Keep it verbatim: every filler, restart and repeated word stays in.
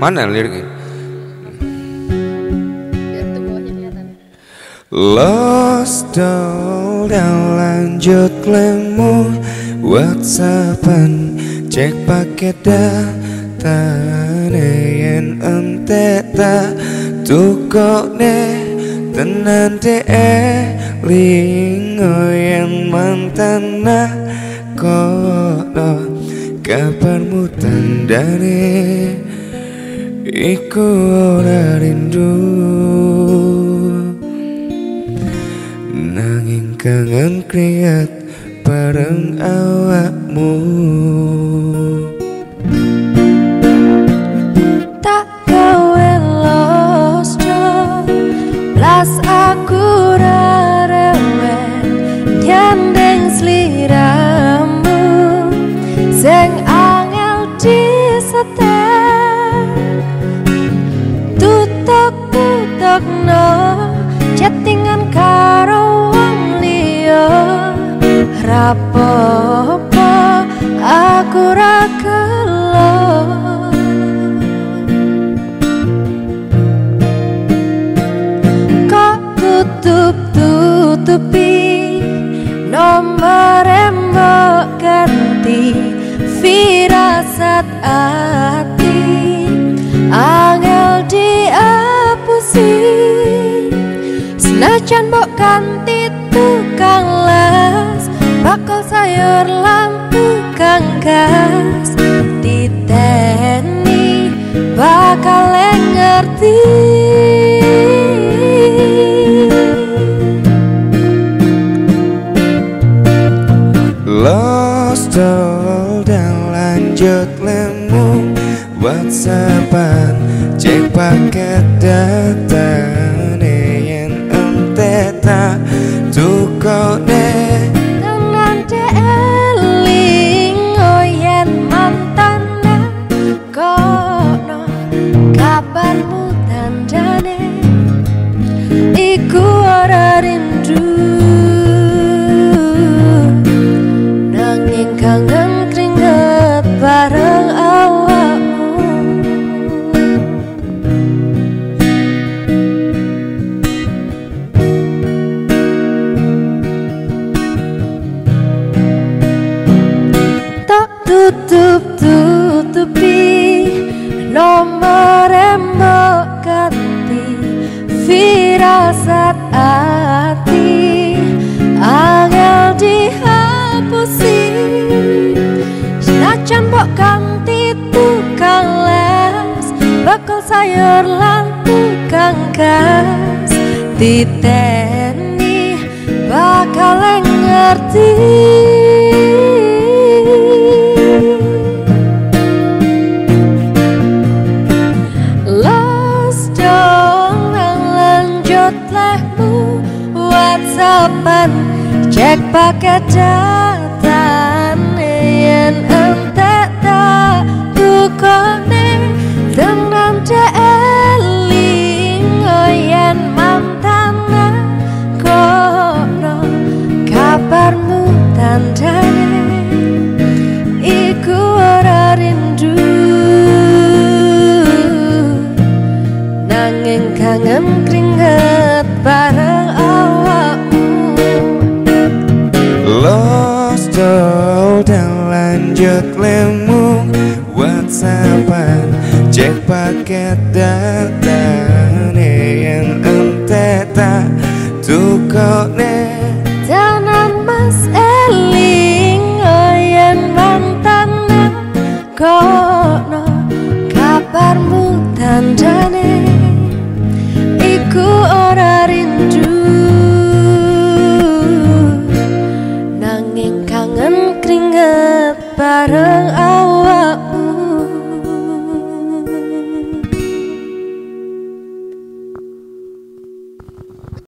Mana liriknya? Lost all dan lanjut lemu WhatsAppan cek paket data yen ente ta tukok ne tenan de lingo yang mantan nah kono kabarmu tandane iku ora rindu nanging kangen keringat bareng awakmu. Tak gawe lost blas aku rarewen nyandeng sliramu sing angel disetel tutuk-tutuk no chattingan karo wong liya rapopo aku ra gelo kok tutup-tutupi nomor mbok ganti firasat ati angel diapusi senajan mbok ganti tukang las bakal sayur lampu kang gas diteni bakal ngerti. Lost all dan lanjut lemu WhatsAppan cek paket data yen ente ta tukok ne tenan de elingo yen mantan kono kabarmu tandane iku ora rindu nanging kangen keringet bareng awakmu. Tak tutup-tutupi nomor mbok ganti firasat ati angel dihapusi senajan mbok ganti tukang les bakal sayur lampu kang gas diteni bakal ngerti. Lost dong lanjut lehmu WhatsAppan cek paket data yen ente tak tukone tenan de elingo yen mantan kono kabarmu tandane iku ora rindu nanging kangen keringet bareng awakmu. Lost all dan lanjut lemu WhatsAppan cek paket data yen ente ta tukok ne Jangan mas eling yen mantan kono kabarmu tandane iku ora rindu nanging kangen keringet bareng